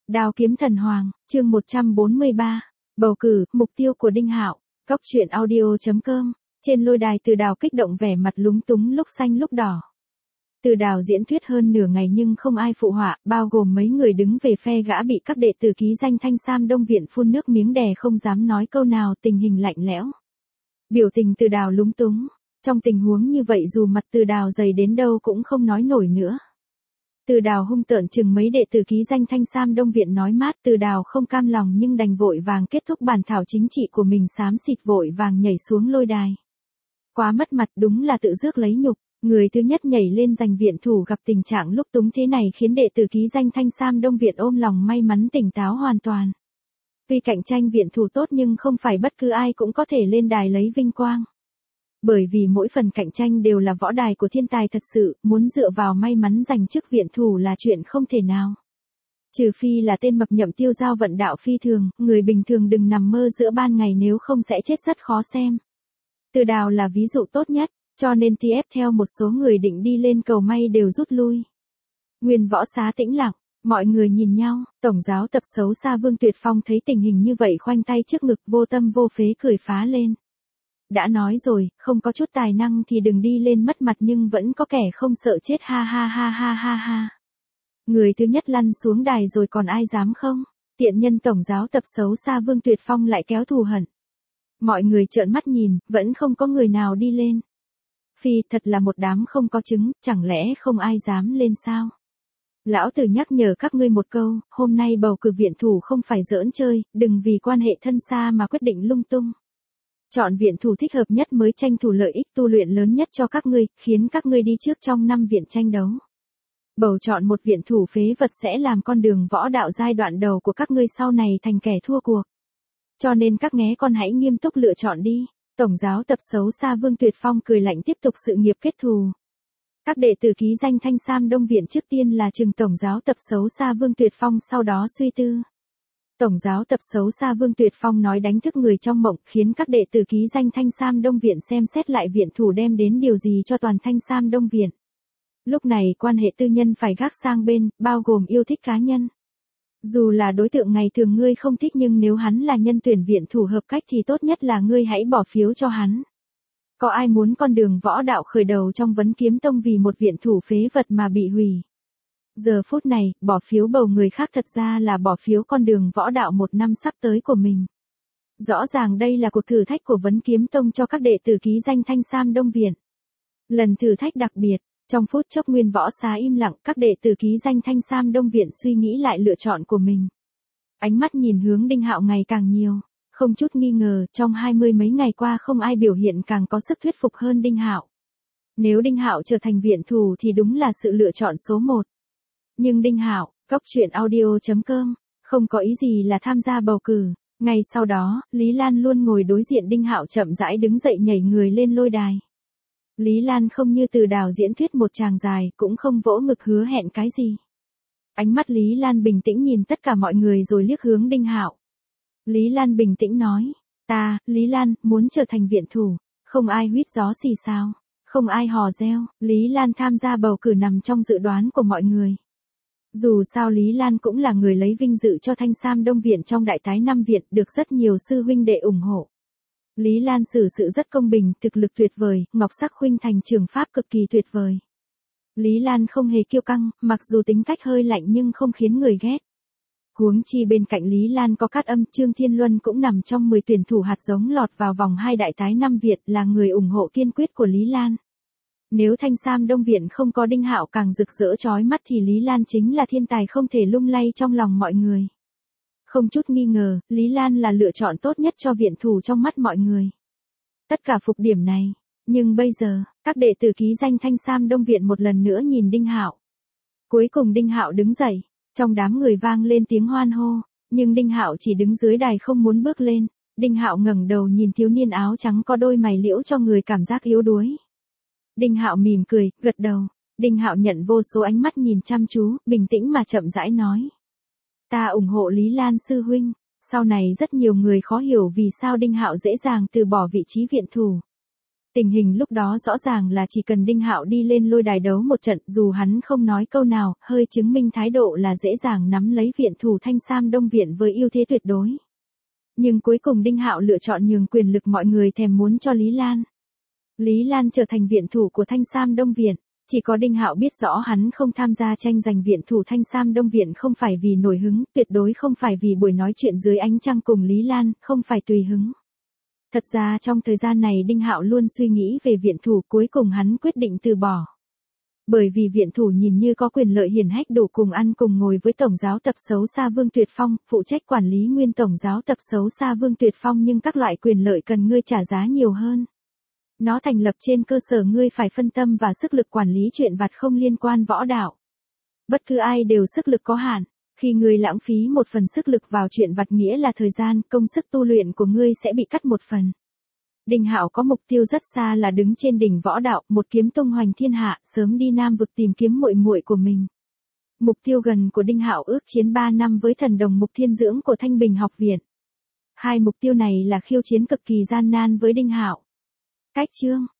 Đao kiếm thần hoàng, chương 143. Bầu cử, mục tiêu của Đinh Hạo. Cóc truyện audio.com. Trên lôi đài Từ Đào kích động vẻ mặt lúng túng lúc xanh lúc đỏ. Từ Đào diễn thuyết hơn nửa ngày nhưng không ai phụ họa, bao gồm mấy người đứng về phe gã bị các đệ tử ký danh Thanh Sam Đông Viện phun nước miếng đè không dám nói câu nào, tình hình lạnh lẽo. Biểu tình Từ Đào lúng túng. Trong tình huống như vậy dù mặt Từ Đào dày đến đâu cũng không nói nổi nữa. Từ Đào hung tợn chừng mấy đệ tử ký danh Thanh Sam Đông Viện nói mát. Từ Đào không cam lòng nhưng đành vội vàng kết thúc bản thảo chính trị của mình, xám xịt vội vàng nhảy xuống lôi đài. Quá mất mặt, đúng là tự rước lấy nhục. Người thứ nhất nhảy lên giành viện thủ gặp tình trạng lúc túng thế này khiến đệ tử ký danh Thanh Sam Đông Viện ôm lòng may mắn tỉnh táo hoàn toàn. Tuy cạnh tranh viện thủ tốt nhưng không phải bất cứ ai cũng có thể lên đài lấy vinh quang. Bởi vì mỗi phần cạnh tranh đều là võ đài của thiên tài thật sự, muốn dựa vào may mắn giành chức viện thủ là chuyện không thể nào. Trừ phi là tên mập nhậm tiêu giao vận đạo phi thường, người bình thường đừng nằm mơ giữa ban ngày nếu không sẽ chết rất khó xem. Từ Đào là ví dụ tốt nhất, cho nên tiếp theo một số người định đi lên cầu may đều rút lui. Nguyên võ xá tĩnh lặng, mọi người nhìn nhau, tổng giáo tập xấu xa Vương Tuyệt Phong thấy tình hình như vậy khoanh tay trước ngực vô tâm vô phế cười phá lên. Đã nói rồi, không có chút tài năng thì đừng đi lên mất mặt nhưng vẫn có kẻ không sợ chết ha ha ha ha ha ha. Người thứ nhất lăn xuống đài rồi còn ai dám không? Tiện nhân tổng giáo tập xấu xa Vương Tuyệt Phong lại kéo thù hận. Mọi người trợn mắt nhìn, vẫn không có người nào đi lên. Phi, thật là một đám không có trứng, chẳng lẽ không ai dám lên sao? Lão Tử nhắc nhở các ngươi một câu, hôm nay bầu cử viện thủ không phải giỡn chơi, đừng vì quan hệ thân xa mà quyết định lung tung. Chọn viện thủ thích hợp nhất mới tranh thủ lợi ích tu luyện lớn nhất cho các ngươi, khiến các ngươi đi trước trong 5 viện tranh đấu. Bầu chọn một viện thủ phế vật sẽ làm con đường võ đạo giai đoạn đầu của các ngươi sau này thành kẻ thua cuộc. Cho nên các nghé con hãy nghiêm túc lựa chọn đi. Tổng giáo tập xấu xa Vương Tuyệt Phong cười lạnh tiếp tục sự nghiệp kết thù. Các đệ tử ký danh Thanh Sam Đông Viện trước tiên là trừng tổng giáo tập xấu xa Vương Tuyệt Phong, sau đó suy tư. Tổng giáo tập xấu xa Vương Tuyệt Phong nói đánh thức người trong mộng, khiến các đệ tử ký danh Thanh Sam Đông Viện xem xét lại viện thủ đem đến điều gì cho toàn Thanh Sam Đông Viện. Lúc này quan hệ tư nhân phải gác sang bên, bao gồm yêu thích cá nhân. Dù là đối tượng ngày thường ngươi không thích nhưng nếu hắn là nhân tuyển viện thủ hợp cách thì tốt nhất là ngươi hãy bỏ phiếu cho hắn. Có ai muốn con đường võ đạo khởi đầu trong Vấn Kiếm Tông vì một viện thủ phế vật mà bị hủy? Giờ phút này, bỏ phiếu bầu người khác thật ra là bỏ phiếu con đường võ đạo một năm sắp tới của mình. Rõ ràng đây là cuộc thử thách của Vấn Kiếm Tông cho các đệ tử ký danh Thanh Sam Đông Viện. Lần thử thách đặc biệt, trong phút chốc nguyên võ xá im lặng, các đệ tử ký danh Thanh Sam Đông Viện suy nghĩ lại lựa chọn của mình. Ánh mắt nhìn hướng Đinh Hạo ngày càng nhiều, không chút nghi ngờ, trong 20 mấy ngày qua không ai biểu hiện càng có sức thuyết phục hơn Đinh Hạo. Nếu Đinh Hạo trở thành viện thủ thì đúng là sự lựa chọn số 1. Nhưng Đinh Hạo, Cóc truyện audio.com, không có ý gì là tham gia bầu cử. Ngay sau đó, Lý Lan luôn ngồi đối diện Đinh Hạo chậm rãi đứng dậy nhảy người lên lôi đài. Lý Lan không như Từ Đào diễn thuyết một tràng dài, cũng không vỗ ngực hứa hẹn cái gì. Ánh mắt Lý Lan bình tĩnh nhìn tất cả mọi người rồi liếc hướng Đinh Hạo. Lý Lan bình tĩnh nói, ta, Lý Lan, muốn trở thành viện thủ. Không ai huýt gió xì xào, không ai hò reo. Lý Lan tham gia bầu cử nằm trong dự đoán của mọi người. Dù sao Lý Lan cũng là người lấy vinh dự cho Thanh Sam Đông Viện trong Đại Tái Năm Viện, được rất nhiều sư huynh đệ ủng hộ. Lý Lan xử sự rất công bình, thực lực tuyệt vời, Ngọc Sắc huynh thành trường pháp cực kỳ tuyệt vời. Lý Lan không hề kiêu căng, mặc dù tính cách hơi lạnh nhưng không khiến người ghét. Huống chi bên cạnh Lý Lan có Cát Âm, Trương Thiên Luân cũng nằm trong 10 tuyển thủ hạt giống lọt vào vòng 2 Đại Tái Năm Viện, là người ủng hộ kiên quyết của Lý Lan. Nếu Thanh Sam Đông Viện không có Đinh Hạo càng rực rỡ chói mắt thì Lý Lan chính là thiên tài không thể lung lay trong lòng mọi người. Không chút nghi ngờ, Lý Lan là lựa chọn tốt nhất cho viện thủ trong mắt mọi người. Tất cả phục điểm này, nhưng bây giờ, các đệ tử ký danh Thanh Sam Đông Viện một lần nữa nhìn Đinh Hạo. Cuối cùng Đinh Hạo đứng dậy, trong đám người vang lên tiếng hoan hô, nhưng Đinh Hạo chỉ đứng dưới đài không muốn bước lên. Đinh Hạo ngẩng đầu nhìn thiếu niên áo trắng có đôi mày liễu cho người cảm giác yếu đuối. Đinh Hạo mỉm cười, gật đầu. Đinh Hạo nhận vô số ánh mắt nhìn chăm chú, bình tĩnh mà chậm rãi nói. Ta ủng hộ Lý Lan sư huynh. Sau này rất nhiều người khó hiểu vì sao Đinh Hạo dễ dàng từ bỏ vị trí viện thủ. Tình hình lúc đó rõ ràng là chỉ cần Đinh Hạo đi lên lôi đài đấu một trận, dù hắn không nói câu nào, hơi chứng minh thái độ là dễ dàng nắm lấy viện thủ Thanh Sam Đông Viện với ưu thế tuyệt đối. Nhưng cuối cùng Đinh Hạo lựa chọn nhường quyền lực mọi người thèm muốn cho Lý Lan. Lý Lan trở thành viện thủ của Thanh Sam Đông Viện. Chỉ có Đinh Hạo biết rõ hắn không tham gia tranh giành viện thủ Thanh Sam Đông Viện không phải vì nổi hứng, tuyệt đối không phải vì buổi nói chuyện dưới ánh trăng cùng Lý Lan, không phải tùy hứng. Thật ra trong thời gian này Đinh Hạo luôn suy nghĩ về viện thủ, cuối cùng hắn quyết định từ bỏ. Bởi vì viện thủ nhìn như có quyền lợi hiển hách đủ cùng ăn cùng ngồi với Tổng giáo tập xấu xa Vương Tuyệt Phong, phụ trách quản lý nguyên Tổng giáo tập xấu xa Vương Tuyệt Phong, nhưng các loại quyền lợi cần ngươi trả giá nhiều hơn. Nó thành lập trên cơ sở ngươi phải phân tâm và sức lực quản lý chuyện vặt không liên quan võ đạo. Bất cứ ai đều sức lực có hạn. Khi ngươi lãng phí một phần sức lực vào chuyện vặt nghĩa là thời gian, công sức tu luyện của ngươi sẽ bị cắt một phần. Đinh Hạo có mục tiêu rất xa là đứng trên đỉnh võ đạo, một kiếm tung hoành thiên hạ, sớm đi Nam vực tìm kiếm muội muội của mình. Mục tiêu gần của Đinh Hạo ước chiến 3 năm với thần đồng Mục Thiên Dưỡng của Thanh Bình học viện. Hai mục tiêu này là khiêu chiến cực kỳ gian nan với Đinh Hạo. Cách chương